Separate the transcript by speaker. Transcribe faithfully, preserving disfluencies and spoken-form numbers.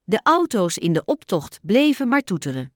Speaker 1: De auto's in de optocht bleven maar toeteren.